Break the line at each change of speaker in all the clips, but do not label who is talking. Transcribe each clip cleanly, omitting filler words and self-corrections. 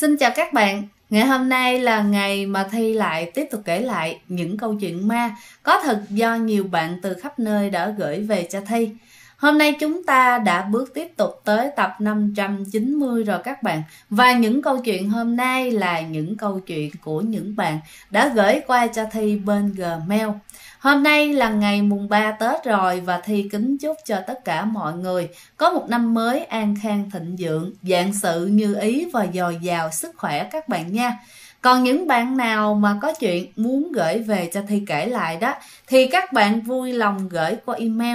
Xin chào các bạn. Ngày hôm nay là ngày mà Thi lại tiếp tục kể lại những câu chuyện ma có thật do nhiều bạn từ khắp nơi đã gửi về cho Thi. Hôm nay chúng ta đã bước tiếp tục tới tập 590 rồi các bạn. Và những câu chuyện hôm nay là những câu chuyện của những bạn đã gửi qua cho Thi bên Gmail. Hôm nay là ngày mùng 3 Tết rồi và Thi kính chúc cho tất cả mọi người có một năm mới an khang thịnh vượng, vạn sự như ý và dồi dào sức khỏe các bạn nha. Còn những bạn nào mà có chuyện muốn gửi về cho Thi kể lại đó thì các bạn vui lòng gửi qua email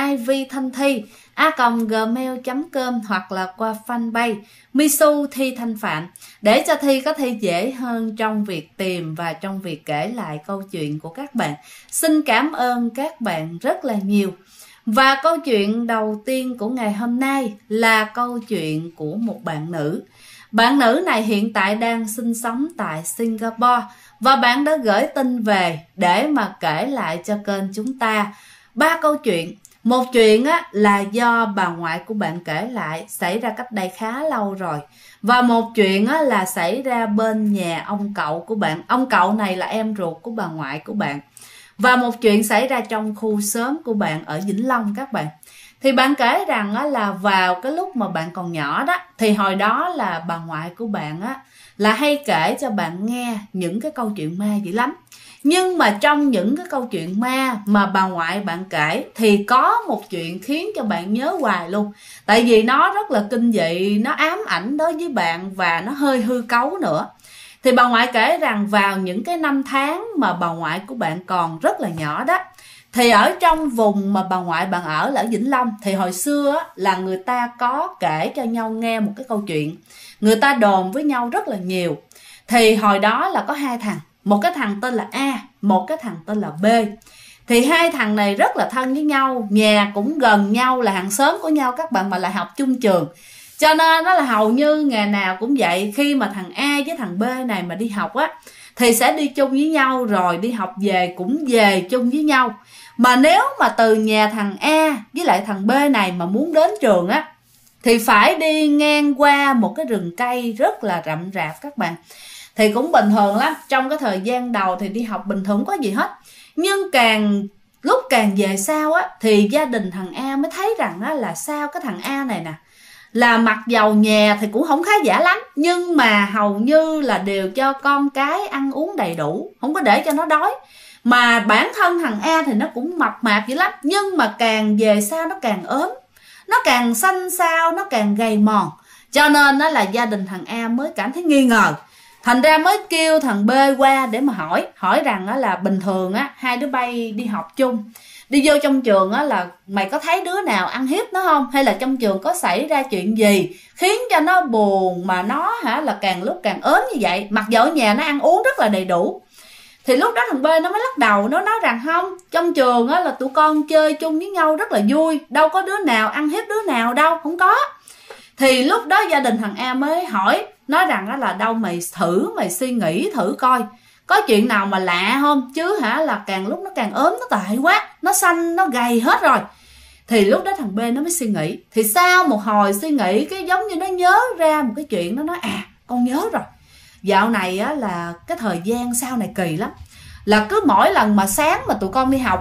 ivthanthi@gmail.com hoặc là qua fanpage Misu Thi Thanh Phạm để cho Thi có thể dễ hơn trong việc tìm và trong việc kể lại câu chuyện của các bạn. Xin cảm ơn các bạn rất là nhiều. Và câu chuyện đầu tiên của ngày hôm nay là câu chuyện của một bạn nữ. Bạn nữ này hiện tại đang sinh sống tại Singapore và bạn đã gửi tin về để mà kể lại cho kênh chúng ta 3 câu chuyện. Một chuyện là do bà ngoại của bạn kể lại, xảy ra cách đây khá lâu rồi. Và một chuyện là xảy ra bên nhà ông cậu của bạn. Ông cậu này là em ruột của bà ngoại của bạn. Và một chuyện xảy ra trong khu xóm của bạn ở Vĩnh Long các bạn. Thì bạn kể rằng là vào cái lúc mà bạn còn nhỏ đó, thì hồi đó là bà ngoại của bạn là hay kể cho bạn nghe những cái câu chuyện ma dữ lắm. Nhưng mà trong những cái câu chuyện ma mà bà ngoại bạn kể thì có một chuyện khiến cho bạn nhớ hoài luôn. Tại vì nó rất là kinh dị, nó ám ảnh đối với bạn và nó hơi hư cấu nữa. Thì bà ngoại kể rằng vào những cái năm tháng mà bà ngoại của bạn còn rất là nhỏ đó, thì ở trong vùng mà bà ngoại bạn ở là ở Vĩnh Long, thì hồi xưa là người ta có kể cho nhau nghe một cái câu chuyện. Người ta đồn với nhau rất là nhiều. Thì hồi đó là có hai thằng, một cái thằng tên là A, một cái thằng tên là B. Thì hai thằng này rất là thân với nhau, nhà cũng gần nhau, là hàng xóm của nhau các bạn, mà lại học chung trường. Cho nên nó là hầu như ngày nào cũng vậy, khi mà thằng A với thằng B này mà đi học thì sẽ đi chung với nhau, rồi đi học về cũng về chung với nhau. Mà nếu mà từ nhà thằng A với lại thằng B này mà muốn đến trường thì phải đi ngang qua một cái rừng cây rất là rậm rạp các bạn. Thì cũng bình thường lắm, trong cái thời gian đầu thì đi học bình thường không có gì hết. Nhưng lúc càng về sau thì gia đình thằng A mới thấy rằng là sao cái thằng A này nè, là mặc dầu nhà thì cũng không khá giả lắm, nhưng mà hầu như là đều cho con cái ăn uống đầy đủ, không có để cho nó đói. Mà bản thân thằng A thì nó cũng mập mạp dữ lắm, nhưng mà càng về sau nó càng ốm, nó càng xanh xao, nó càng gầy mòn. Cho nên là gia đình thằng A mới cảm thấy nghi ngờ. Thành ra mới kêu thằng B qua để mà hỏi rằng là bình thường hai đứa bay đi học chung, đi vô trong trường là mày có thấy đứa nào ăn hiếp nó không, hay là trong trường có xảy ra chuyện gì khiến cho nó buồn mà nó là càng lúc càng ốm như vậy, mặc dù ở nhà nó ăn uống rất là đầy đủ. Thì lúc đó thằng B nó mới lắc đầu, nó nói rằng không, trong trường là tụi con chơi chung với nhau rất là vui, đâu có đứa nào ăn hiếp đứa nào đâu, không có. Thì lúc đó gia đình thằng A mới hỏi, nói rằng là đâu mày suy nghĩ thử coi, có chuyện nào mà lạ không, chứ là càng lúc nó càng ốm, nó tệ quá, nó xanh, nó gầy hết rồi. Thì lúc đó thằng B nó mới suy nghĩ. Thì sau một hồi suy nghĩ, cái giống như nó nhớ ra một cái chuyện, nó nói con nhớ rồi. Dạo này là cái thời gian sau này kỳ lắm, là cứ mỗi lần mà sáng mà tụi con đi học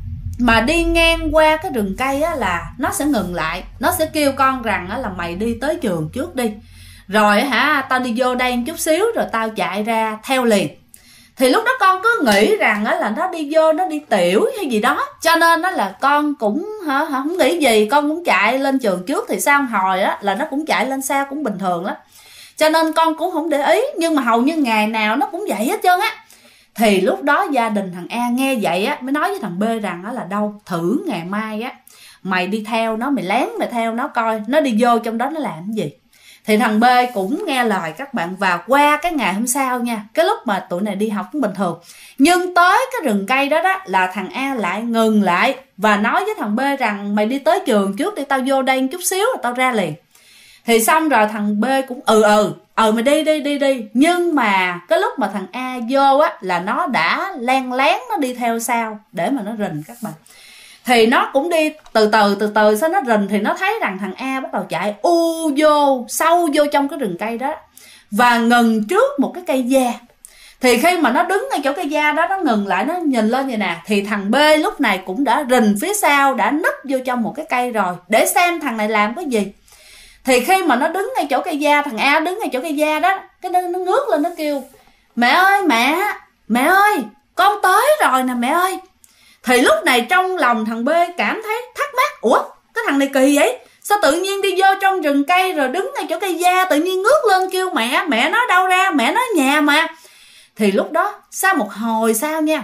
mà đi ngang qua cái rừng cây là nó sẽ ngừng lại, nó sẽ kêu con rằng là mày đi tới trường trước đi, rồi tao đi vô đây chút xíu rồi tao chạy ra theo liền. Thì lúc đó con cứ nghĩ rằng là nó đi vô, nó đi tiểu hay gì đó, cho nên là con cũng không nghĩ gì, con cũng chạy lên trường trước. Thì sau một hồi là nó cũng chạy lên sau, cũng bình thường lắm, cho nên con cũng không để ý. Nhưng mà hầu như ngày nào nó cũng vậy hết trơn Thì lúc đó gia đình thằng A nghe vậy mới nói với thằng B rằng là đâu, thử ngày mai mày đi theo nó, mày lén mày theo nó coi nó đi vô trong đó nó làm cái gì. Thì thằng B cũng nghe lời các bạn. Và qua cái ngày hôm sau nha, cái lúc mà tụi này đi học cũng bình thường, nhưng tới cái rừng cây đó là thằng A lại ngừng lại và nói với thằng B rằng mày đi tới trường trước đi, tao vô đây chút xíu rồi tao ra liền. Thì xong rồi thằng B cũng mày đi. Nhưng mà cái lúc mà thằng A vô là nó đã len lén nó đi theo sau để mà nó rình các bạn. Thì nó cũng đi từ từ, sau nó rình thì nó thấy rằng thằng A bắt đầu chạy sâu vô trong cái rừng cây đó. và ngừng trước một cái cây da. Thì khi mà nó đứng ngay chỗ cây da đó, nó ngừng lại, nó nhìn lên vậy nè, thì thằng B lúc này cũng đã rình phía sau, đã nấp vô trong một cái cây rồi để xem thằng này làm cái gì. Thì khi mà nó đứng ngay chỗ cây da, thằng A đứng ngay chỗ cây da đó, cái nó ngước lên nó kêu: mẹ ơi mẹ ơi, con tới rồi nè mẹ ơi. Thì lúc này trong lòng thằng B cảm thấy thắc mắc: ủa, cái thằng này kỳ vậy, sao tự nhiên đi vô trong rừng cây rồi đứng ngay chỗ cây da, tự nhiên ngước lên kêu mẹ nói đâu ra, mẹ nói nhà mà. Thì lúc đó sau một hồi sau nha,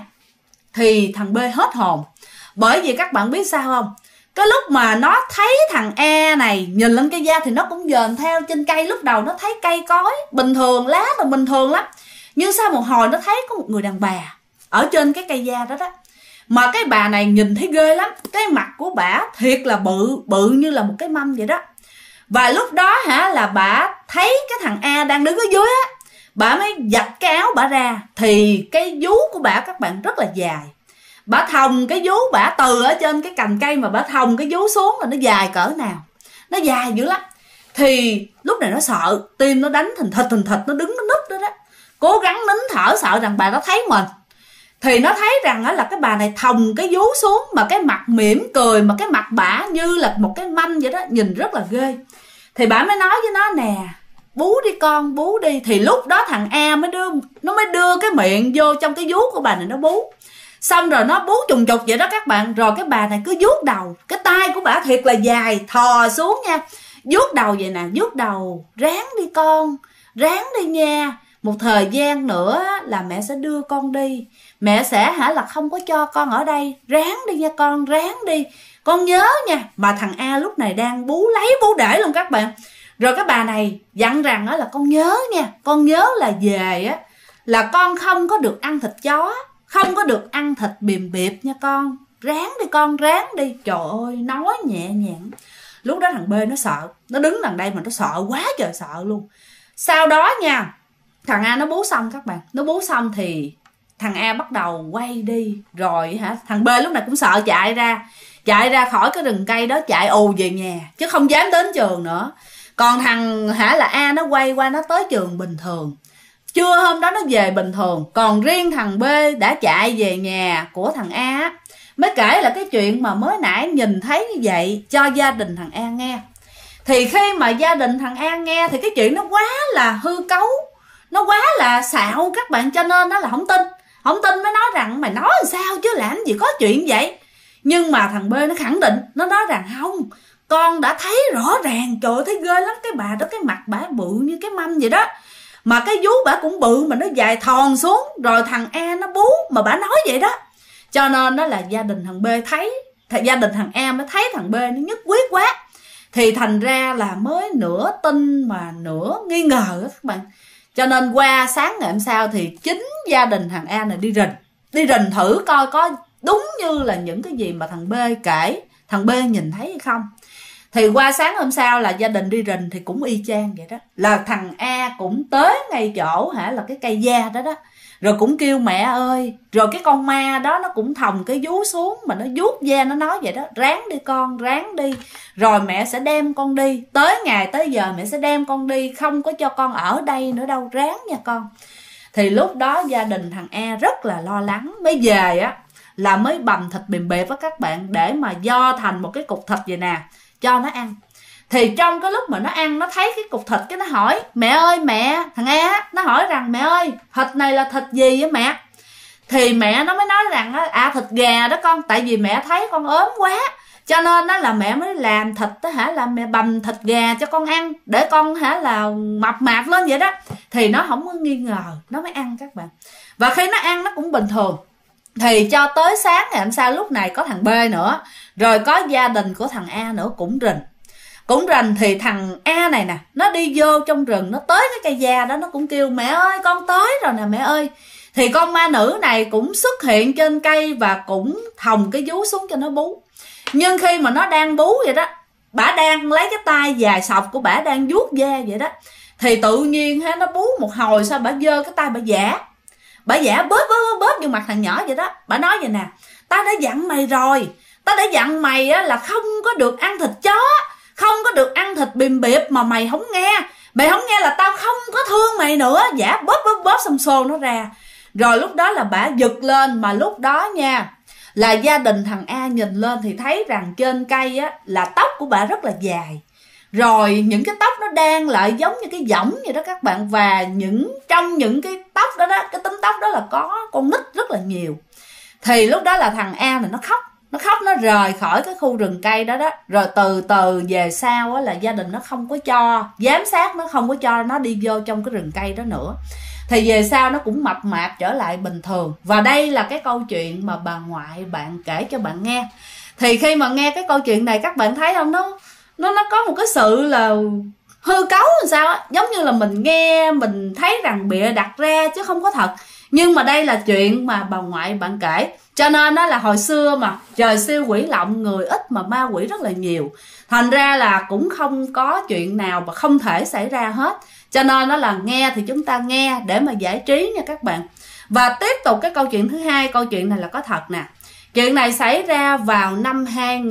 thì thằng B hết hồn. Bởi vì các bạn biết sao không, cái lúc mà nó thấy thằng A này nhìn lên cây da thì nó cũng dền theo trên cây. Lúc đầu nó thấy cây cối bình thường, lá là bình thường lắm, nhưng sau một hồi nó thấy có một người đàn bà ở trên cái cây da đó đó. Mà cái bà này nhìn thấy ghê lắm, cái mặt của bả thiệt là bự như là một cái mâm vậy đó. Và lúc đó là bả thấy cái thằng A đang đứng ở dưới á, bả mới giật cái áo bả ra. Thì cái vú của bả các bạn rất là dài, bả thòng cái vú bả từ ở trên cái cành cây mà bả thòng cái vú xuống là nó dài cỡ nào, nó dài dữ lắm. Thì lúc này nó sợ, tim nó đánh thình thịch, nó đứng nó núp đó đó, cố gắng nín thở sợ rằng bà nó thấy mình. Thì nó thấy rằng là cái bà này thòng cái vú xuống mà cái mặt mỉm cười, mà cái mặt bả như là một cái mâm vậy đó, nhìn rất là ghê. Thì bả mới nói với nó: nè, bú đi con, bú đi. Thì lúc đó thằng A mới đưa cái miệng vô trong cái vú của bà này nó bú. Xong rồi nó bú trùng trục vậy đó các bạn. Rồi cái bà này cứ vuốt đầu, cái tay của bà thiệt là dài, thò xuống nha, vuốt đầu vậy nè, vuốt đầu: ráng đi con, ráng đi nha, một thời gian nữa là mẹ sẽ đưa con đi, mẹ sẽ là không có cho con ở đây, ráng đi nha con, ráng đi, con nhớ nha. Mà thằng A lúc này đang bú lấy bú để luôn các bạn. Rồi cái bà này dặn rằng là con nhớ nha, con nhớ là về á là con không có được ăn thịt chó, không có được ăn thịt bìm biệp nha con, ráng đi con, ráng đi. Trời ơi, nói nhẹ nhàng. Lúc đó thằng B nó sợ, nó đứng đằng đây mà nó sợ quá trời sợ luôn. Sau đó nha, thằng A nó bú xong các bạn, nó bú xong thì thằng A bắt đầu quay đi. Rồi thằng B lúc này cũng sợ, chạy ra khỏi cái rừng cây đó, chạy ù về nhà chứ không dám đến trường nữa. Còn thằng là A nó quay qua, nó tới trường bình thường. Trưa hôm đó nó về bình thường. Còn riêng thằng B đã chạy về nhà của thằng A, mới kể là cái chuyện mà mới nãy nhìn thấy như vậy cho gia đình thằng A nghe. Thì khi mà gia đình thằng A nghe thì cái chuyện nó quá là hư cấu, nó quá là xạo các bạn, cho nên nó là không tin mới nói rằng: mày nói làm sao chứ, làm gì có chuyện vậy. Nhưng mà thằng B nó khẳng định, nó nói rằng: không, con đã thấy rõ ràng. Trời ơi, thấy ghê lắm, cái bà đó cái mặt bả bự như cái mâm vậy đó, mà cái vú bả cũng bự mà nó dài thòn xuống. Rồi thằng A nó bú mà bả nói vậy đó. Cho nên đó là gia đình thằng B thấy, gia đình thằng A mới thấy thằng B nó nhất quyết quá. Thì thành ra là mới nửa tin mà nửa nghi ngờ đó các bạn. Cho nên qua sáng ngày hôm sau thì chính gia đình thằng A này đi rình thử coi có đúng như là những cái gì mà thằng B kể, thằng B nhìn thấy hay không. Thì qua sáng hôm sau là gia đình đi rình thì cũng y chang vậy đó, là thằng A cũng tới ngay chỗ là cái cây da đó đó, rồi cũng kêu mẹ ơi. Rồi cái con ma đó nó cũng thòng cái vú xuống mà nó vuốt da, nó nói vậy đó: ráng đi con, ráng đi, rồi mẹ sẽ đem con đi, tới ngày tới giờ mẹ sẽ đem con đi, không có cho con ở đây nữa đâu, ráng nha con. Thì lúc đó gia đình thằng A rất là lo lắng, mới về á là mới bầm thịt bìm bẹp với các bạn, để mà do thành một cái cục thịt vậy nè cho nó ăn. Thì trong cái lúc mà nó ăn, nó thấy cái cục thịt, cái nó hỏi: mẹ ơi mẹ, thằng A nó hỏi rằng: mẹ ơi, thịt này là thịt gì vậy mẹ? Thì mẹ nó mới nói rằng: thịt gà đó con, tại vì mẹ thấy con ốm quá, cho nên đó là mẹ mới làm thịt đó là mẹ bầm thịt gà cho con ăn, để con là mập mạp lên vậy đó. Thì nó không có nghi ngờ, nó mới ăn các bạn. Và khi nó ăn nó cũng bình thường. Thì cho tới sáng ngày hôm sau, lúc này có thằng B nữa, rồi có gia đình của thằng A nữa cũng rình. Thì thằng A này nè, nó đi vô trong rừng, nó tới cái cây da đó, nó cũng kêu: mẹ ơi, con tới rồi nè mẹ ơi. Thì con ma nữ này cũng xuất hiện trên cây và cũng thòng cái vú xuống cho nó bú. Nhưng khi mà nó đang bú vậy đó, bả đang lấy cái tay dài sọc của bả đang vuốt da vậy đó, thì tự nhiên nó bú một hồi sau, bả giơ cái tay bả giả bóp vô mặt thằng nhỏ vậy đó. Bả nói vậy nè: ta đã dặn mày rồi, ta đã dặn mày là không có được ăn thịt chó, không có được ăn thịt bìm biệp, mà mày không nghe, mày không nghe là tao không có thương mày nữa, giả bóp xong xô nó ra. Rồi lúc đó là bả giật lên, mà lúc đó nha là gia đình thằng A nhìn lên thì thấy rằng trên cây á là tóc của bả rất là dài, rồi những cái tóc nó đang lại giống như cái võng vậy đó các bạn, và trong những cái tóc đó cái tính tóc đó là có con nít rất là nhiều. Thì lúc đó là thằng A này nó khóc nó rời khỏi cái khu rừng cây đó. Rồi từ từ về sau á là gia đình nó không có cho giám sát, nó không có cho nó đi vô trong cái rừng cây đó nữa. Thì về sau nó cũng mập mạp trở lại bình thường. Và đây là cái câu chuyện mà bà ngoại bạn kể cho bạn nghe. Thì khi mà nghe cái câu chuyện này các bạn thấy không, nó có một cái sự là hư cấu làm sao á, giống như là mình nghe mình thấy rằng bịa đặt ra chứ không có thật. Nhưng mà đây là chuyện mà bà ngoại bạn kể, cho nên đó là hồi xưa mà trời siêu quỷ lộng, người ít mà ma quỷ rất là nhiều, thành ra là cũng không có chuyện nào mà không thể xảy ra hết. Cho nên đó là nghe thì chúng ta nghe để mà giải trí nha các bạn. Và tiếp tục cái câu chuyện thứ hai, câu chuyện này là có thật nè. Chuyện này xảy ra vào năm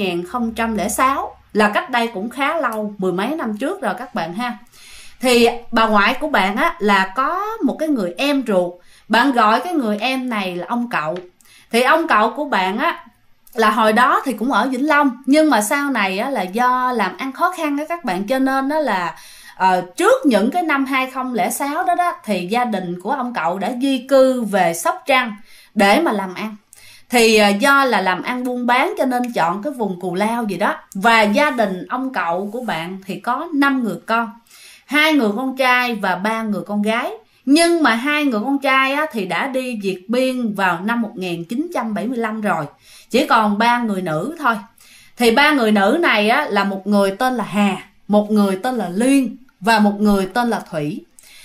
2006, là cách đây cũng khá lâu, mười mấy năm trước rồi các bạn ha. Thì bà ngoại của bạn á là có một cái người em ruột, bạn gọi cái người em này là ông Cậu. Thì ông Cậu của bạn á là hồi đó thì cũng ở Vĩnh Long, nhưng mà sau này á là do làm ăn khó khăn á các bạn, cho nên đó là trước những cái năm 2006 đó thì gia đình của ông Cậu đã di cư về Sóc Trăng để mà làm ăn. Thì do là làm ăn buôn bán cho nên chọn cái vùng Cù Lao gì đó. Và gia đình ông Cậu của bạn thì có 5 người con, 2 người con trai và 3 người con gái. Nhưng mà 2 người con trai á, thì đã đi Việt Biên vào năm 1975 rồi, chỉ còn 3 người nữ thôi. Thì 3 người nữ này á, là một người tên là Hà, một người tên là Liên và một người tên là Thủy.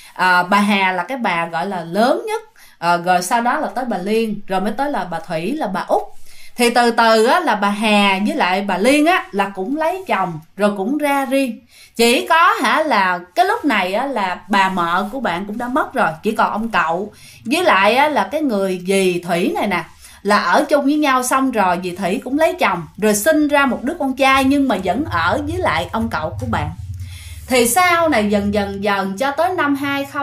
Bà Hà là cái bà gọi là lớn nhất, rồi sau đó là tới bà Liên, rồi mới tới là bà Thủy là bà Út. Thì từ từ á, là bà Hà với lại bà Liên á, là cũng lấy chồng rồi cũng ra riêng. Chỉ có là cái lúc này á, là bà mợ của bạn cũng đã mất rồi, chỉ còn ông Cậu với lại á, là cái người dì Thủy này nè là ở chung với nhau. Xong rồi dì Thủy cũng lấy chồng rồi sinh ra một đứa con trai, nhưng mà vẫn ở với lại ông Cậu của bạn. Thì sau này dần cho tới năm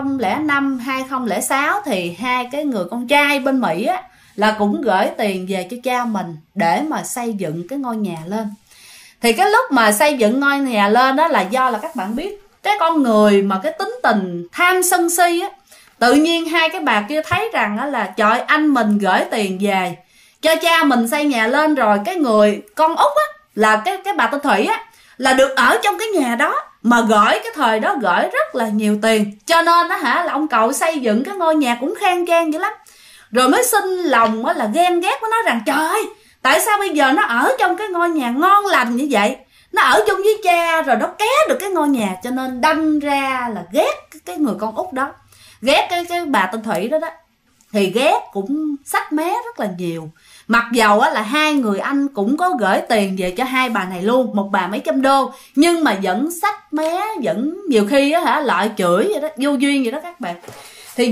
2005, 2006 thì 2 cái người con trai bên Mỹ á, là cũng gửi tiền về cho cha mình để mà xây dựng cái ngôi nhà lên. Thì cái lúc mà xây dựng ngôi nhà lên đó là do là các bạn biết cái con người mà cái tính tình tham sân si á, tự nhiên 2 cái bà kia thấy rằng á là trời, anh mình gửi tiền về cho cha mình xây nhà lên rồi, cái người con út á là cái bà tên Thủy á là được ở trong cái nhà đó, mà gửi cái thời đó gửi rất là nhiều tiền, cho nên đó là ông Cậu xây dựng cái ngôi nhà cũng khang trang dữ lắm. Rồi mới sinh lòng là ghen ghét, với nói rằng trời ơi, tại sao bây giờ nó ở trong cái ngôi nhà ngon lành như vậy, nó ở chung với cha rồi nó ké được cái ngôi nhà, cho nên đâm ra là ghét cái người con út đó, ghét cái bà tên Thủy đó. Thì ghét cũng xách mé rất là nhiều. Mặc dầu á là 2 người anh cũng có gửi tiền về cho 2 bà này luôn, một bà mấy trăm đô, nhưng mà vẫn xách mé, vẫn nhiều khi á lại chửi vậy đó, vô duyên vậy đó các bạn. Thì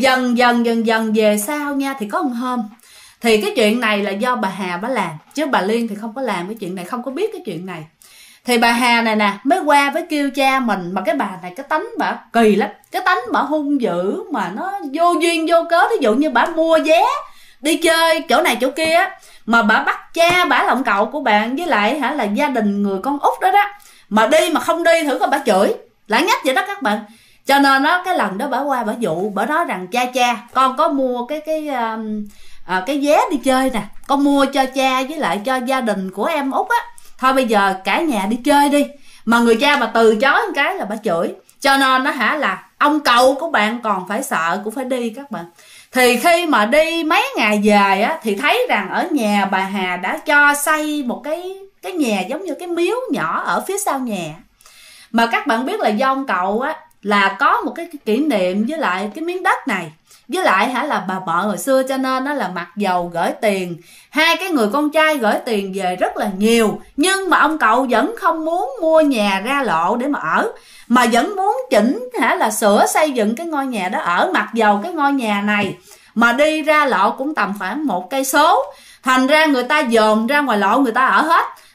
dần về sau nha, thì có một hôm thì cái chuyện này là do bà Hà bà làm, chứ bà Liên thì không có làm cái chuyện này, không có biết cái chuyện này. Thì bà Hà này nè mới qua với kêu cha mình, mà cái bà này cái tánh bà kỳ lắm, cái tánh bà hung dữ mà nó vô duyên vô cớ. Ví dụ như bà mua vé đi chơi chỗ này chỗ kia mà bà bắt cha bà là ông Cậu của bạn với lại là gia đình người con út đó mà đi mà không đi thử coi bà chửi lại nhách vậy đó các bạn. Cho nên đó cái lần đó bà qua bà dụ, bà nói rằng cha con có mua cái vé đi chơi nè, con mua cho cha với lại cho gia đình của em út á, thôi bây giờ cả nhà đi chơi đi. Mà người cha bà từ chối một cái là bà chửi, cho nên đó là ông Cậu của bạn còn phải sợ cũng phải đi các bạn. Thì khi mà đi mấy ngày dài á thì thấy rằng ở nhà bà Hà đã cho xây một cái nhà giống như cái miếu nhỏ ở phía sau nhà. Mà các bạn biết là do ông Cậu á là có một cái kỷ niệm với lại cái miếng đất này, với lại là bà vợ hồi xưa, cho nên đó là mặc dầu gửi tiền, 2 cái người con trai gửi tiền về rất là nhiều, nhưng mà ông Cậu vẫn không muốn mua nhà ra lộ để mà ở, mà vẫn muốn chỉnh là sửa xây dựng cái ngôi nhà đó ở. Mặc dầu cái ngôi nhà này mà đi ra lộ cũng tầm khoảng 1 cây số, thành ra người ta dồn ra ngoài lộ người ta ở hết.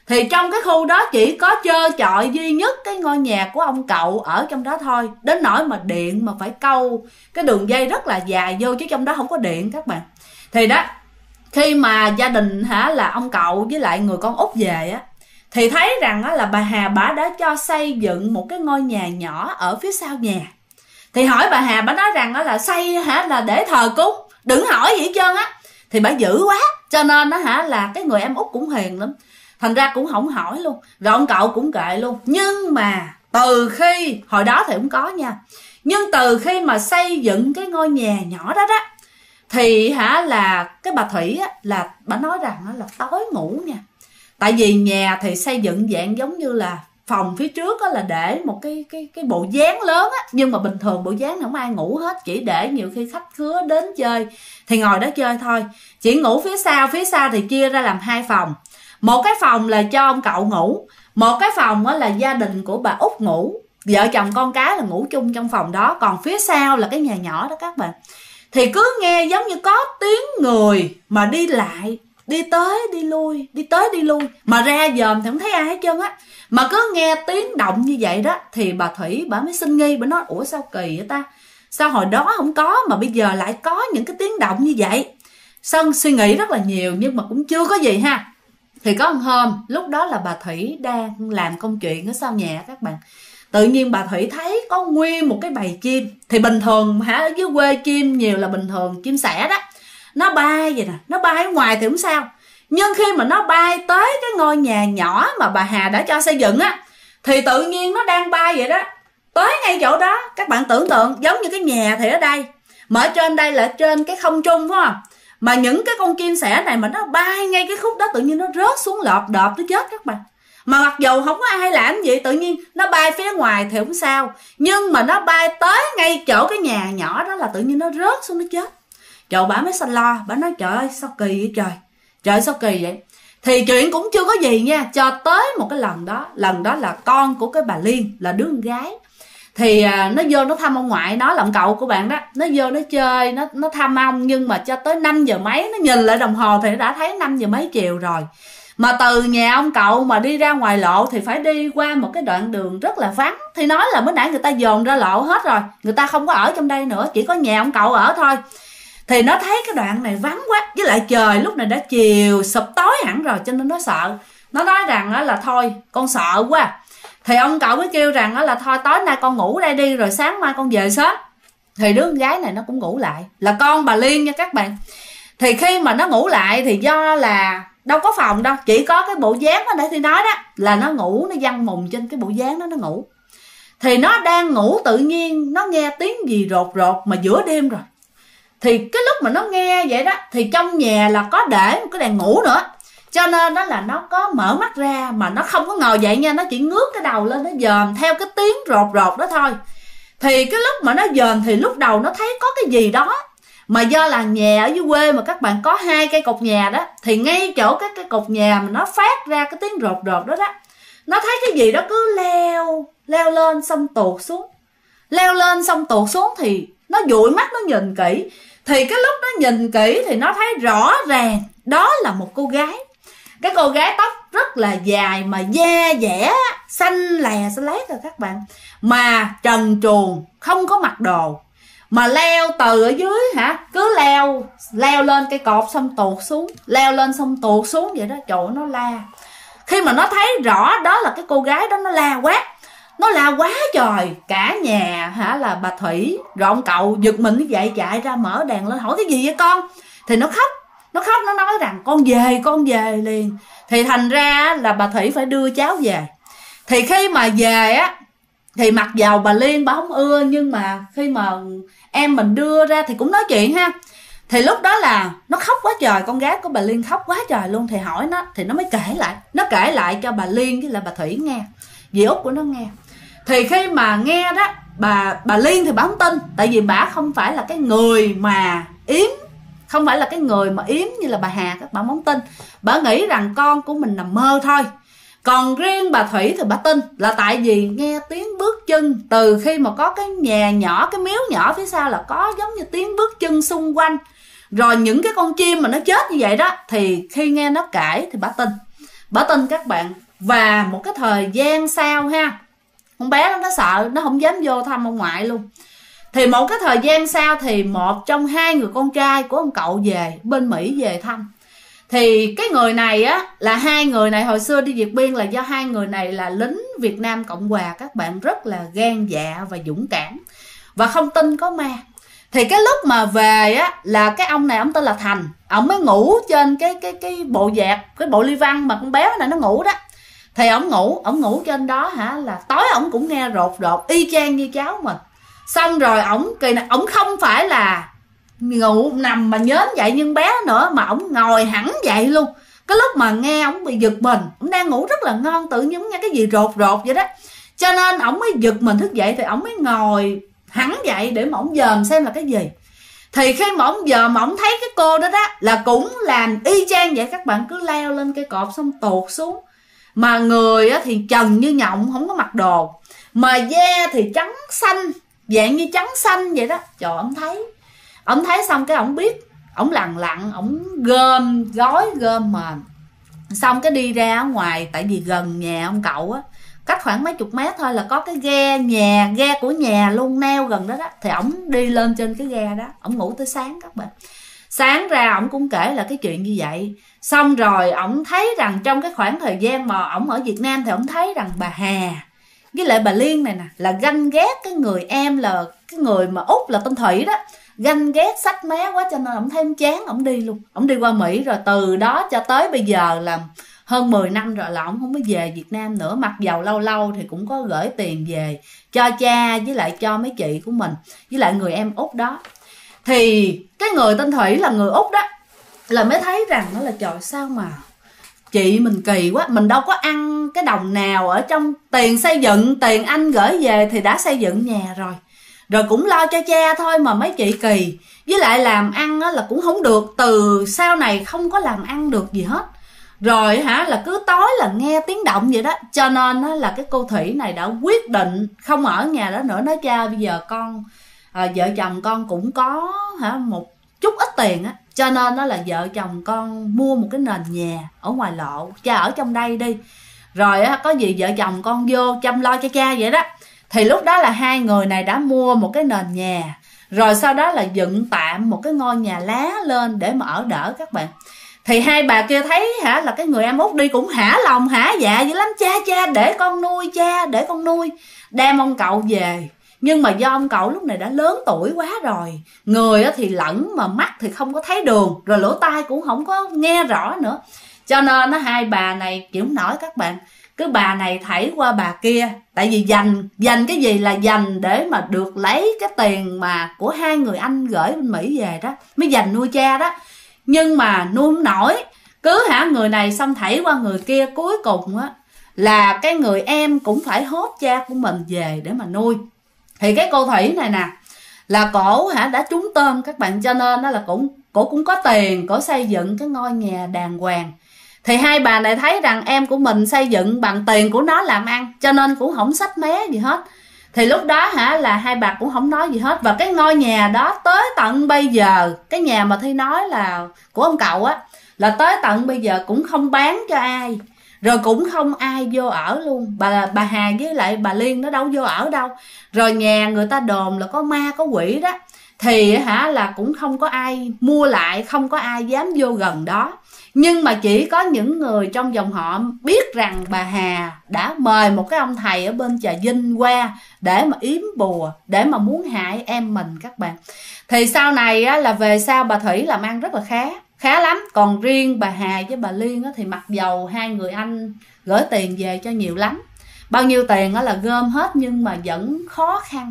Thì trong cái khu đó chỉ có trơ trọi duy nhất cái ngôi nhà của ông Cậu ở trong đó thôi. Đến nỗi mà điện mà phải câu cái đường dây rất là dài vô, chứ trong đó không có điện các bạn. Thì đó, khi mà gia đình là ông Cậu với lại người con út về á, thì thấy rằng là bà Hà bả đã cho xây dựng một cái ngôi nhà nhỏ ở phía sau nhà. Thì hỏi bà Hà, bả nói rằng là xây là để thờ cúng, đừng hỏi gì hết trơn á. Thì bả dữ quá, cho nên là cái người em út cũng hiền lắm, thành ra cũng không hỏi luôn. Rồi ông Cậu cũng kệ luôn. Nhưng mà từ khi hồi đó thì cũng có nha, nhưng từ khi mà xây dựng cái ngôi nhà nhỏ đó đó, thì là cái bà Thủy á, là bà nói rằng là tối ngủ nha. Tại vì nhà thì xây dựng dạng giống như là phòng phía trước là để một cái bộ dáng lớn á, nhưng mà bình thường bộ dáng không ai ngủ hết, chỉ để nhiều khi khách khứa đến chơi thì ngồi đó chơi thôi. Chỉ ngủ phía sau thì chia ra làm 2 phòng. Một cái phòng là cho ông Cậu ngủ, một cái phòng là gia đình của bà út ngủ, vợ chồng con cái là ngủ chung trong phòng đó. Còn phía sau là cái nhà nhỏ đó các bạn. Thì cứ nghe giống như có tiếng người mà đi lại, đi tới đi lui, đi tới đi lui, mà ra dòm thì không thấy ai hết trơn á. Mà cứ nghe tiếng động như vậy đó, thì bà Thủy bà mới sinh nghi, bà nói ủa sao kỳ vậy ta, sao hồi đó không có mà bây giờ lại có những cái tiếng động như vậy. Sân suy nghĩ rất là nhiều nhưng mà cũng chưa có gì ha. Thì có một hôm, lúc đó là bà Thủy đang làm công chuyện ở sau nhà các bạn. Tự nhiên bà Thủy thấy có nguyên một cái bầy chim. Thì bình thường ở dưới quê chim nhiều là bình thường, chim sẻ đó, nó bay vậy nè, nó bay ở ngoài thì không sao. Nhưng khi mà nó bay tới cái ngôi nhà nhỏ mà bà Hà đã cho xây dựng á, thì tự nhiên nó đang bay vậy đó, tới ngay chỗ đó. Các bạn tưởng tượng giống như cái nhà thì ở đây, mà ở trên đây là trên cái không trung phải không? Mà những cái con chim sẻ này mà nó bay ngay cái khúc đó, tự nhiên nó rớt xuống lọp đọp nó chết các bạn. Mà mặc dù không có ai làm gì, tự nhiên nó bay phía ngoài thì không sao, nhưng mà nó bay tới ngay chỗ cái nhà nhỏ đó là tự nhiên nó rớt xuống nó chết. Trời, bà mới xanh lo, bà nói trời ơi sao kỳ vậy trời, trời sao kỳ vậy. Thì chuyện cũng chưa có gì nha, cho tới một cái lần đó là con của cái bà Liên, là đứa con gái. Thì nó vô nó thăm ông ngoại nó, là ông Cậu của bạn đó. Nó vô nó chơi, nó thăm ông, nhưng mà cho tới 5 giờ mấy, nó nhìn lại đồng hồ thì nó đã thấy 5 giờ mấy chiều rồi. Mà từ nhà ông Cậu mà đi ra ngoài lộ thì phải đi qua một cái đoạn đường rất là vắng. Thì nói là mới nãy người ta dồn ra lộ hết rồi, người ta không có ở trong đây nữa, chỉ có nhà ông Cậu ở thôi. Thì nó thấy cái đoạn này vắng quá, với lại trời lúc này đã chiều sụp tối hẳn rồi, cho nên nó sợ. Nó nói rằng là thôi con sợ quá. Thì ông Cậu mới kêu rằng là thôi tối nay con ngủ đây đi, rồi sáng mai con về sớm. Thì đứa con gái này nó cũng ngủ lại, là con bà Liên nha các bạn. Thì khi mà nó ngủ lại thì do là đâu có phòng đâu, chỉ có cái bộ dáng đó để thì nói đó, là nó ngủ, nó văng mùng trên cái bộ dáng đó nó ngủ. Thì nó đang ngủ tự nhiên nó nghe tiếng gì rột rột mà giữa đêm rồi. Thì cái lúc mà nó nghe vậy đó, thì trong nhà là có để một cái đèn ngủ nữa, cho nên đó là nó có mở mắt ra mà nó không có ngồi dậy nha, nó chỉ ngước cái đầu lên nó dòm theo cái tiếng rột rột đó thôi. Thì cái lúc mà nó dòm thì lúc đầu nó thấy có cái gì đó, mà do là nhà ở dưới quê mà các bạn có 2 cây cột nhà đó, thì ngay chỗ cái cột nhà mà nó phát ra cái tiếng rột rột đó đó, nó thấy cái gì đó cứ leo lên xong tuột xuống, leo lên xong tuột xuống. Thì nó dụi mắt nó nhìn kỹ, thì cái lúc nó nhìn kỹ thì nó thấy rõ ràng đó là một cô gái. Cái cô gái tóc rất là dài mà da dẻ xanh lét rồi các bạn, mà trần truồng không có mặc đồ, mà leo từ ở dưới cứ leo lên cây cột xong tuột xuống, leo lên xong tuột xuống vậy đó. Trời, nó la. Khi mà nó thấy rõ đó là cái cô gái đó, nó la quát, nó la quá trời. Cả nhà là bà Thủy rồi ông Cậu giật mình như vậy, chạy ra mở đèn lên hỏi cái gì vậy con. Thì nó khóc, nó nói rằng con về liền. Thì thành ra là bà Thủy phải đưa cháu về. Thì khi mà về á, thì mặc dầu bà Liên bà không ưa, nhưng mà khi mà em mình đưa ra thì cũng nói chuyện ha. Thì lúc đó là nó khóc quá trời, con gái của bà Liên khóc quá trời luôn. Thì hỏi nó, thì nó mới kể lại, nó kể lại cho bà Liên với là bà Thủy nghe, dì út của nó nghe. Thì khi mà nghe đó, bà Liên thì bà không tin, tại vì bà không phải là cái người mà yếm, không phải là cái người mà yếm như là bà Hà, các bạn không tin. Bà nghĩ rằng con của mình nằm mơ thôi. Còn riêng bà Thủy thì bà tin, là tại vì nghe tiếng bước chân, từ khi mà có cái nhà nhỏ, cái miếu nhỏ phía sau là có giống như tiếng bước chân xung quanh, rồi những cái con chim mà nó chết như vậy đó. Thì khi nghe nó kể thì bà tin các bạn. Và một cái thời gian sau ha, con bé nó sợ, nó không dám vô thăm ông ngoại luôn. Thì một cái thời gian sau thì một trong hai người con trai của ông cậu về bên Mỹ về thăm. Thì cái người này á, là hai người này hồi xưa đi Điện Biên là do hai người này là lính Việt Nam Cộng Hòa, các bạn, rất là gan dạ và dũng cảm và không tin có ma. Thì cái lúc mà về á, là cái ông này, ông tên là Thành, ông mới ngủ trên cái bộ dẹp, cái bộ ly văn mà con bé này nó ngủ đó. Thì ông ngủ trên đó hả, là tối ông cũng nghe rột rột y chang như cháu mình. Xong rồi ổng kỳ này, ổng không phải là ngủ nằm mà nhến vậy nhưng bé nữa, mà ổng ngồi hẳn dậy luôn. Cái lúc mà nghe ổng bị giật mình, ổng đang ngủ rất là ngon, tự nhiên nghe cái gì rột rột vậy đó, cho nên ổng mới giật mình thức dậy. Thì ổng mới ngồi hẳn dậy để mà ổng dòm xem là cái gì. Thì khi mà ổng dòm mà ổng thấy cái cô đó đó là cũng làm y chang vậy, các bạn, cứ leo lên cây cột xong tuột xuống. Mà người thì trần như nhộng, không có mặc đồ, mà da thì trắng xanh, dạng như trắng xanh vậy đó. Trời, ổng thấy xong cái ổng biết, ổng lặng lặng, ổng gom gói gom mền, xong cái đi ra ở ngoài. Tại vì gần nhà ông cậu á, cách khoảng mấy chục mét thôi là có cái ghe của nhà luôn neo gần đó đó. Thì ổng đi lên trên cái ghe đó, ổng ngủ tới sáng, các bạn. Sáng ra ổng cũng kể là cái chuyện như vậy. Xong rồi ổng thấy rằng trong cái khoảng thời gian mà ổng ở Việt Nam thì ổng thấy rằng bà Hà với lại bà Liên này nè là ganh ghét cái người em, là cái người mà Út là tên Thủy đó, ganh ghét sách mé quá, cho nên ổng thêm chán, ổng đi luôn. Ổng đi qua Mỹ rồi từ đó cho tới bây giờ là hơn 10 năm rồi là ổng không có về Việt Nam nữa. Mặc dầu lâu lâu thì cũng có gửi tiền về cho cha với lại cho mấy chị của mình với lại người em Út đó. Thì cái người tên Thủy là người Út đó là mới thấy rằng nó là trời, sao mà chị mình kỳ quá, mình đâu có ăn cái đồng nào ở trong tiền xây dựng, tiền anh gửi về thì đã xây dựng nhà rồi cũng lo cho cha thôi mà mấy chị kỳ. Với lại làm ăn là cũng không được, từ sau này không có làm ăn được gì hết. Rồi hả, là cứ tối là nghe tiếng động vậy đó. Cho nên là cái cô Thủy này đã quyết định không ở nhà đó nữa. Nói cha bây giờ con vợ chồng con cũng có một chút ít tiền á, cho nên là vợ chồng con mua một cái nền nhà ở ngoài lộ, cha ở trong đây đi, rồi có gì vợ chồng con vô chăm lo cho cha vậy đó. Thì lúc đó là hai người này đã mua một cái nền nhà, rồi sau đó là dựng tạm một cái ngôi nhà lá lên để mà ở đỡ, các bạn. Thì hai bà kia thấy là cái người em Út đi cũng hả lòng hả dạ dữ lắm. Cha để con nuôi, cha để con nuôi, đem ông cậu về. Nhưng mà do ông cậu lúc này đã lớn tuổi quá rồi, người thì lẫn mà mắt thì không có thấy đường, rồi lỗ tai cũng không có nghe rõ nữa, cho nên hai bà này chịu không nổi, các bạn. Cứ bà này thảy qua bà kia, tại vì dành cái gì là dành để mà được lấy cái tiền mà của hai người anh gửi bên Mỹ về đó, mới dành nuôi cha đó. Nhưng mà nuôi không nổi, cứ người này xong thảy qua người kia, cuối cùng là cái người em cũng phải hốt cha của mình về để mà nuôi. Thì cái cô Thủy này nè là cổ đã trúng tôm, các bạn, cho nên là cổ cũng có tiền, cổ xây dựng cái ngôi nhà đàng hoàng. Thì hai bà này thấy rằng em của mình xây dựng bằng tiền của nó làm ăn, cho nên cũng không xách mé gì hết. Thì lúc đó là hai bà cũng không nói gì hết. Và cái ngôi nhà đó tới tận bây giờ, cái nhà mà Thi nói là của ông cậu á, là tới tận bây giờ cũng không bán cho ai, rồi cũng không ai vô ở luôn. Bà Hà với lại bà Liên nó đâu vô ở đâu. Rồi nhà người ta đồn là có ma có quỷ đó, thì là cũng không có ai mua lại, không có ai dám vô gần đó. Nhưng mà chỉ có những người trong dòng họ biết rằng bà Hà đã mời một cái ông thầy ở bên Trà Vinh qua để mà yếm bùa, để mà muốn hại em mình, các bạn. Thì sau này là về sau bà Thủy làm ăn rất là khá lắm. Còn riêng bà Hà với bà Liên thì mặc dầu hai người anh gửi tiền về cho nhiều lắm, bao nhiêu tiền là gom hết, nhưng mà vẫn khó khăn,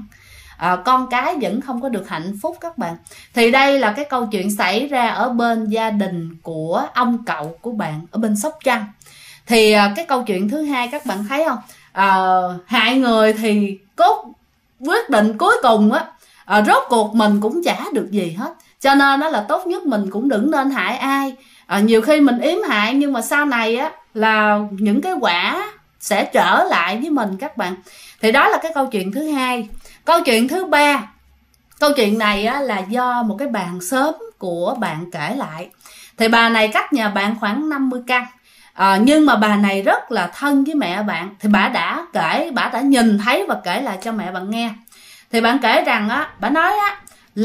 con cái vẫn không có được hạnh phúc, các bạn. Thì đây là cái câu chuyện xảy ra ở bên gia đình của ông cậu của bạn ở bên Sóc Trăng. Thì cái câu chuyện thứ hai, các bạn thấy không, hại người thì quyết định cuối cùng rốt cuộc mình cũng chả được gì hết. Cho nên đó là tốt nhất mình cũng đừng nên hại ai. Nhiều khi mình yếm hại nhưng mà sau này là những cái quả sẽ trở lại với mình, các bạn. Thì đó là cái câu chuyện thứ hai. Câu chuyện thứ ba, câu chuyện này là do một cái bà hàng xóm của bạn kể lại. Thì bà này cách nhà bạn khoảng 50 căn. Nhưng mà bà này rất là thân với mẹ bạn. Thì bà đã nhìn thấy và kể lại cho mẹ bạn nghe. Thì bạn kể rằng á, bà nói á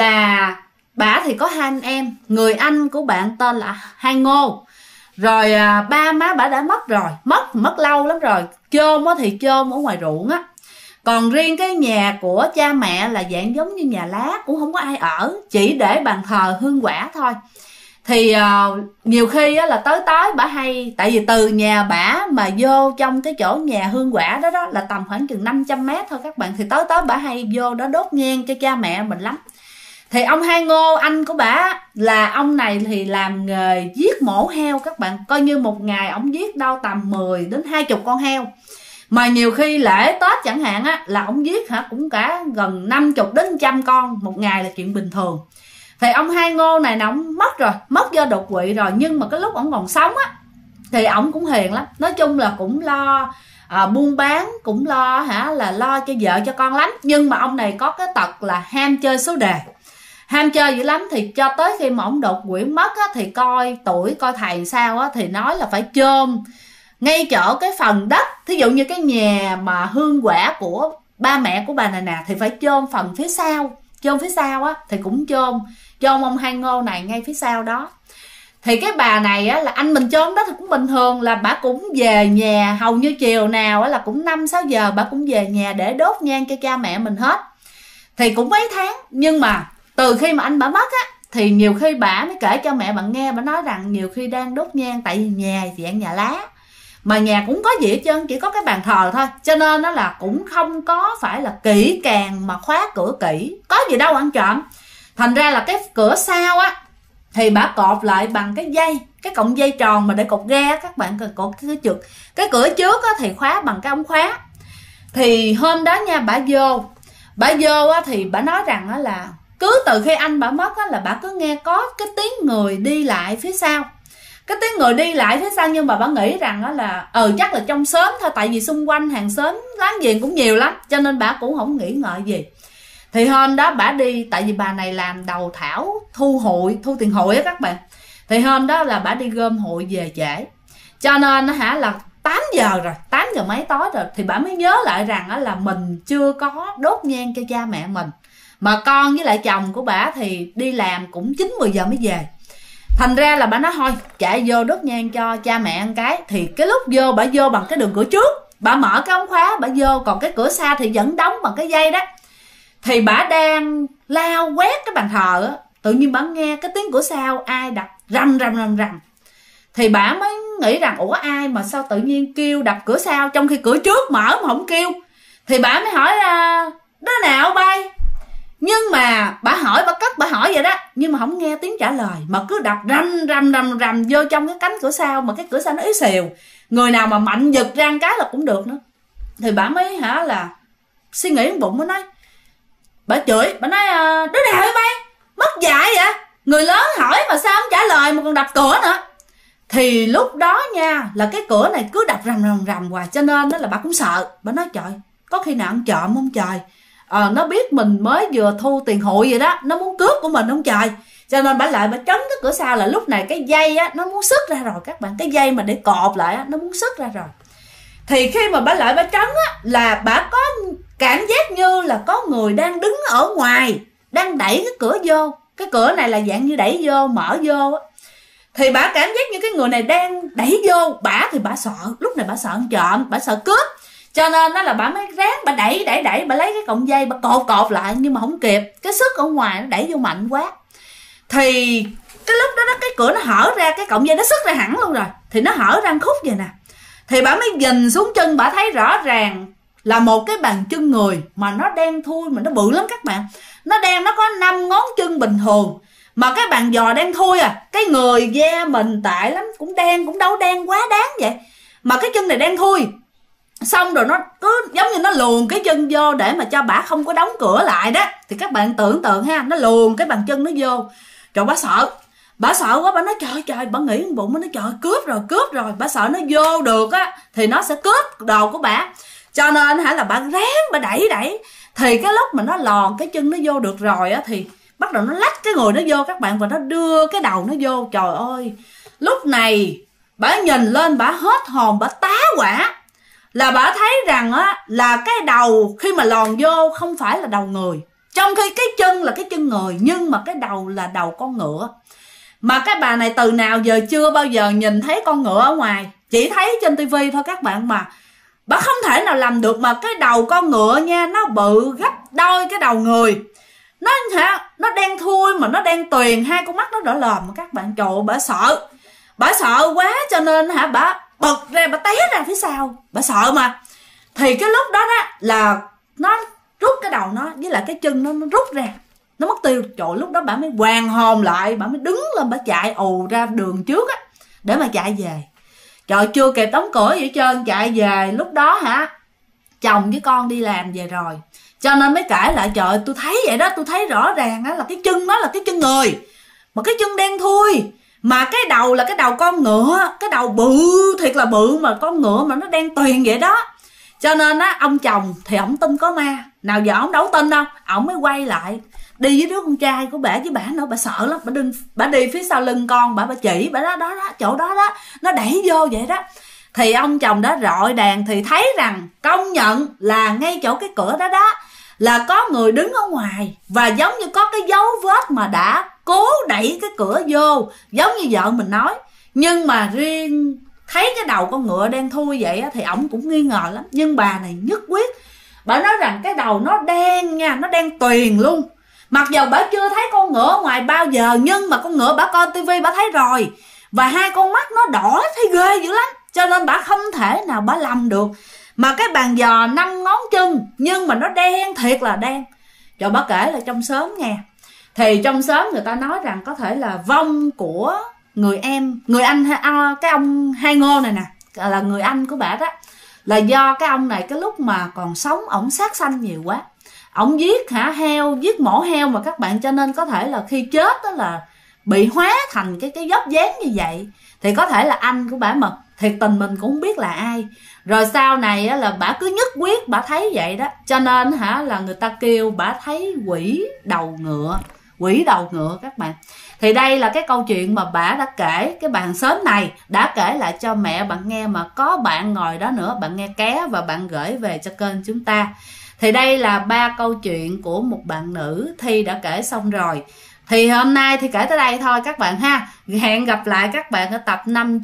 là bà thì có 2 anh em. Người anh của bạn tên là Hai Ngô. Rồi ba má bà đã mất rồi, mất lâu lắm rồi. Chôn á thì chôn ở ngoài ruộng á. Còn riêng cái nhà của cha mẹ là dạng giống như nhà lá, cũng không có ai ở, chỉ để bàn thờ hương quả thôi. Thì nhiều khi á, là tới bả hay, tại vì từ nhà bả mà vô trong cái chỗ nhà hương quả đó là tầm khoảng chừng 500 mét thôi các bạn. Thì tới bả hay vô đó đốt nhang cho cha mẹ mình lắm. Thì ông Hai Ngô, anh của bả, là ông này thì làm nghề giết mổ heo các bạn. Coi như một ngày ông giết đâu tầm 10 đến 20 con heo. Mà nhiều khi lễ Tết chẳng hạn á, là ông giết cũng cả gần 50 đến 100 con một ngày là chuyện bình thường. Thì ông Hai Ngô này là ông mất rồi, mất do đột quỵ rồi. Nhưng mà cái lúc ông còn sống á thì ông cũng hiền lắm. Nói chung là cũng lo buôn bán, cũng lo là lo cho vợ cho con lắm. Nhưng mà ông này có cái tật là ham chơi số đề, ham chơi dữ lắm. Thì cho tới khi mà ông đột quỵ mất á, thì coi tuổi coi thầy sao á, thì nói là phải chôn ngay chỗ cái phần đất. Thí dụ như cái nhà mà hương quả của ba mẹ của bà này nè, thì phải chôn phần phía sau. Chôn phía sau á thì cũng chôn ông Hai Ngô này ngay phía sau đó. Thì cái bà này á, là anh mình chôn đó thì cũng bình thường, là bà cũng về nhà hầu như chiều nào á, là cũng 5-6 giờ bà cũng về nhà để đốt nhang cho cha mẹ mình hết. Thì cũng mấy tháng. Nhưng mà từ khi mà anh bà mất á, thì nhiều khi bà mới kể cho mẹ bạn nghe. Bà nói rằng nhiều khi đang đốt nhang, tại vì nhà dạng nhà lá, mà nhà cũng có gì hết trơn, chỉ có cái bàn thờ thôi, cho nên nó là cũng không có phải là kỹ càng mà khóa cửa kỹ, có gì đâu ăn trộm. Thành ra là cái cửa sau á thì bà cột lại bằng cái dây, cái cọng dây tròn mà để cột ga các bạn, cột cái trượt. Cái cửa trước á thì khóa bằng cái ống khóa. Thì hôm đó nha, bà vô á thì bà nói rằng á là cứ từ khi anh bà mất á, là bà cứ nghe có cái tiếng người đi lại phía sau. Cái tiếng người đi lại phía sau, nhưng mà bà nghĩ rằng đó là chắc là trong xóm thôi, tại vì xung quanh hàng xóm láng giềng cũng nhiều lắm, cho nên bà cũng không nghĩ ngợi gì. Thì hôm đó bà đi, tại vì bà này làm đầu thảo thu tiền hội á các bạn. Thì hôm đó là bà đi gom hội về trễ, cho nên là 8 giờ rồi, 8 giờ mấy tối rồi. Thì bà mới nhớ lại rằng là mình chưa có đốt nhang cho cha mẹ mình, mà con với lại chồng của bà thì đi làm cũng 9-10 giờ mới về. Thành ra là bà nói thôi chạy vô đốt nhang cho cha mẹ ăn cái. Thì cái lúc vô, bà vô bằng cái đường cửa trước, bà mở cái ống khóa bà vô, còn cái cửa sau thì vẫn đóng bằng cái dây đó. Thì bà đang lao quét cái bàn thờ á, tự nhiên bà nghe cái tiếng cửa sau ai đập rầm. Thì bà mới nghĩ rằng ủa ai mà sao tự nhiên kêu đập cửa sau, trong khi cửa trước mở mà không kêu. Thì bà mới hỏi ra đứa nào bay. Nhưng mà bà hỏi vậy đó, nhưng mà không nghe tiếng trả lời, mà cứ đập rầm vô trong cái cánh cửa sau, mà cái cửa sau nó yếu xìu, người nào mà mạnh giật ra cái là cũng được nữa. Thì bà mới là suy nghĩ bụng, mới nói, bà chửi, bà nói đứa nào vậy bay, mất dạy vậy, người lớn hỏi mà sao không trả lời mà còn đập cửa nữa. Thì lúc đó nha, là cái cửa này cứ đập rầm hoài, cho nên đó là bà cũng sợ. Bà nói trời, có khi nào ăn trộm không trời, nó biết mình mới vừa thu tiền hội vậy đó, nó muốn cướp của mình không trời. Cho nên bà trấn cái cửa sau. Là lúc này cái dây á nó muốn sức ra rồi các bạn, cái dây mà để cột lại á nó muốn sức ra rồi. Thì khi mà bà trấn á, là bà có cảm giác như là có người đang đứng ở ngoài, đang đẩy cái cửa vô. Cái cửa này là dạng như đẩy vô, mở vô á. Thì bà cảm giác như cái người này đang đẩy vô. Thì bà sợ, lúc này bà sợ ăn trộm, bà sợ cướp, cho nên đó là bà mới ráng bà đẩy, bà lấy cái cọng dây bà cột lại, nhưng mà không kịp, cái sức ở ngoài nó đẩy vô mạnh quá. Thì cái lúc đó cái cửa nó hở ra, cái cọng dây nó sức ra hẳn luôn rồi, thì nó hở ra khúc vậy nè. Thì bà mới nhìn xuống chân, bà thấy rõ ràng là một cái bàn chân người mà nó đen thui, mà nó bự lắm các bạn. Nó có 5 ngón chân bình thường, mà cái bàn giò đen thui à. Cái người da mình tệ lắm, cũng đen, cũng đâu đen quá đáng vậy, mà cái chân này đen thui. Xong rồi nó cứ giống như nó luồn cái chân vô để mà cho bà không có đóng cửa lại đó. Thì các bạn tưởng tượng ha, nó luồn cái bàn chân nó vô. Trời, bà sợ quá, bà nói trời, bà nghĩ trong bụng, bà nói trời, cướp rồi. Bà sợ nó vô được á thì nó sẽ cướp đồ của bà, cho nên là bà ráng bà đẩy. Thì cái lúc mà nó lòn cái chân nó vô được rồi á, thì bắt đầu nó lách cái người nó vô các bạn, và nó đưa cái đầu nó vô. Trời ơi, lúc này Bà nhìn lên bà hết hồn, bà tá hỏa. Là bà thấy rằng á, là cái đầu khi mà lòn vô không phải là đầu người, trong khi cái chân là cái chân người, nhưng mà cái đầu là đầu con ngựa. Mà cái bà này từ nào giờ chưa bao giờ nhìn thấy con ngựa ở ngoài, chỉ thấy trên tivi thôi các bạn. Mà bà không thể nào làm được, mà cái đầu con ngựa nha, nó bự gấp đôi cái đầu người. Nó đen thui mà nó đen tuyền, hai con mắt nó đỏ lòm mà các bạn. Trời ơi, bà sợ quá cho nên bà bật ra, bà té ra phía sau, bà sợ mà. Thì cái lúc đó là nó rút cái đầu nó với lại cái chân nó rút ra, nó mất tiêu. Trời, lúc đó bà mới hoàn hồn lại, bà mới đứng lên, bà chạy ù ra đường trước á để mà chạy về. Trời, chưa kịp đóng cửa vậy trơn, chạy về. Lúc đó chồng với con đi làm về rồi, cho nên mới kể lại. Trời, tôi thấy vậy đó, tôi thấy rõ ràng á là cái chân nó là cái chân người, mà cái chân đen thui, mà cái đầu là cái đầu con ngựa, cái đầu bự thiệt là bự, mà con ngựa mà nó đen tuyền vậy đó. Cho nên ông chồng thì ổng tin có ma, nào giờ ổng đâu tin đâu. Ổng mới quay lại đi với đứa con trai của bả, với bả nữa. Bả sợ lắm, bả đi phía sau lưng con bả chỉ bả đó chỗ đó nó đẩy vô vậy đó. Thì ông chồng đó rọi đèn thì thấy rằng công nhận là ngay chỗ cái cửa đó là có người đứng ở ngoài, và giống như có cái dấu vết mà đã cố đẩy cái cửa vô, giống như vợ mình nói. Nhưng mà riêng thấy cái đầu con ngựa đen thui vậy thì ổng cũng nghi ngờ lắm. Nhưng bà này nhất quyết, bà nói rằng cái đầu nó đen nha, nó đen tuyền luôn. Mặc dù bà chưa thấy con ngựa ở ngoài bao giờ, nhưng mà con ngựa bà coi tivi bà thấy rồi, và hai con mắt nó đỏ thấy ghê dữ lắm. Cho nên bà không thể nào bà làm được. Mà cái bàn giò 5 ngón chân, nhưng mà nó đen thiệt là đen. Cho bà kể là trong xóm nghe, thì trong xóm người ta nói rằng có thể là vong của người anh cái ông Hai Ngô này nè, là người anh của bà đó. Là do cái ông này cái lúc mà còn sống ổng sát sanh nhiều quá, ổng giết giết mổ heo mà các bạn. Cho nên có thể là khi chết đó là bị hóa thành cái dốc dáng như vậy. Thì có thể là anh của bà, mà thiệt tình mình cũng không biết là ai. Rồi sau này là bà cứ nhất quyết bà thấy vậy đó, cho nên là người ta kêu bà thấy quỷ đầu ngựa các bạn. Thì đây là cái câu chuyện mà bà đã kể, cái bạn xóm này đã kể lại cho mẹ bạn nghe, mà có bạn ngồi đó nữa, bạn nghe ké và bạn gửi về cho kênh chúng ta. Thì đây là 3 câu chuyện của một bạn nữ. Thi đã kể xong rồi. Thì hôm nay thì kể tới đây thôi các bạn ha. Hẹn gặp lại các bạn ở tập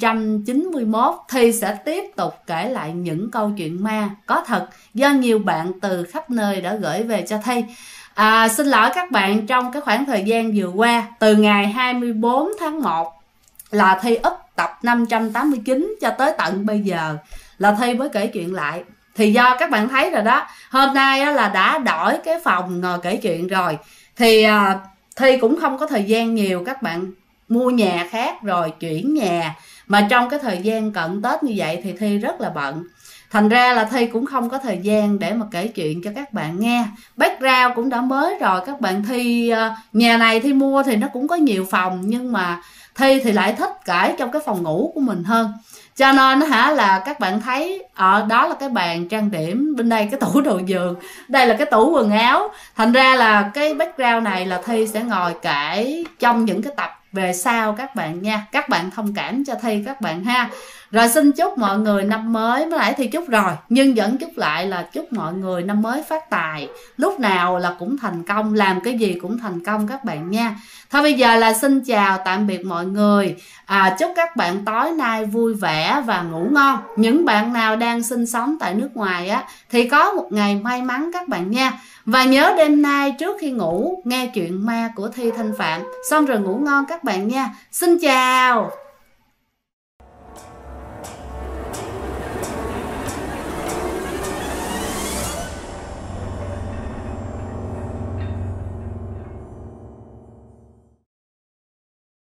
591. Thi sẽ tiếp tục kể lại những câu chuyện ma có thật do nhiều bạn từ khắp nơi đã gửi về cho Thi. Xin lỗi các bạn, trong cái khoảng thời gian vừa qua, từ ngày 24 tháng 1 là Thi up tập 589 cho tới tận bây giờ là Thi mới kể chuyện lại. Thì do các bạn thấy rồi đó, hôm nay là đã đổi cái phòng ngồi kể chuyện rồi, thì Thi cũng không có thời gian nhiều. Các bạn mua nhà khác rồi chuyển nhà, mà trong cái thời gian cận Tết như vậy thì Thi rất là bận. Thành ra là Thi cũng không có thời gian để mà kể chuyện cho các bạn nghe. Background cũng đã mới rồi các bạn. Thi nhà này Thi mua thì nó cũng có nhiều phòng, nhưng mà Thi thì lại thích kể trong cái phòng ngủ của mình hơn. Cho nên là các bạn thấy đó là cái bàn trang điểm, bên đây cái tủ đồ giường, đây là cái tủ quần áo. Thành ra là cái background này là Thi sẽ ngồi kể trong những cái tập về sau các bạn nha. Các bạn thông cảm cho Thi các bạn ha. Rồi xin chúc mọi người năm mới, mới nãy Thi chúc rồi nhưng vẫn chúc lại là chúc mọi người năm mới phát tài, lúc nào là cũng thành công, làm cái gì cũng thành công các bạn nha. Thôi bây giờ là xin chào tạm biệt mọi người. Chúc các bạn tối nay vui vẻ và ngủ ngon. Những bạn nào đang sinh sống tại nước ngoài thì có một ngày may mắn các bạn nha. Và nhớ đêm nay trước khi ngủ nghe chuyện ma của Thi Thanh Phạm, xong rồi ngủ ngon các bạn nha. Xin chào.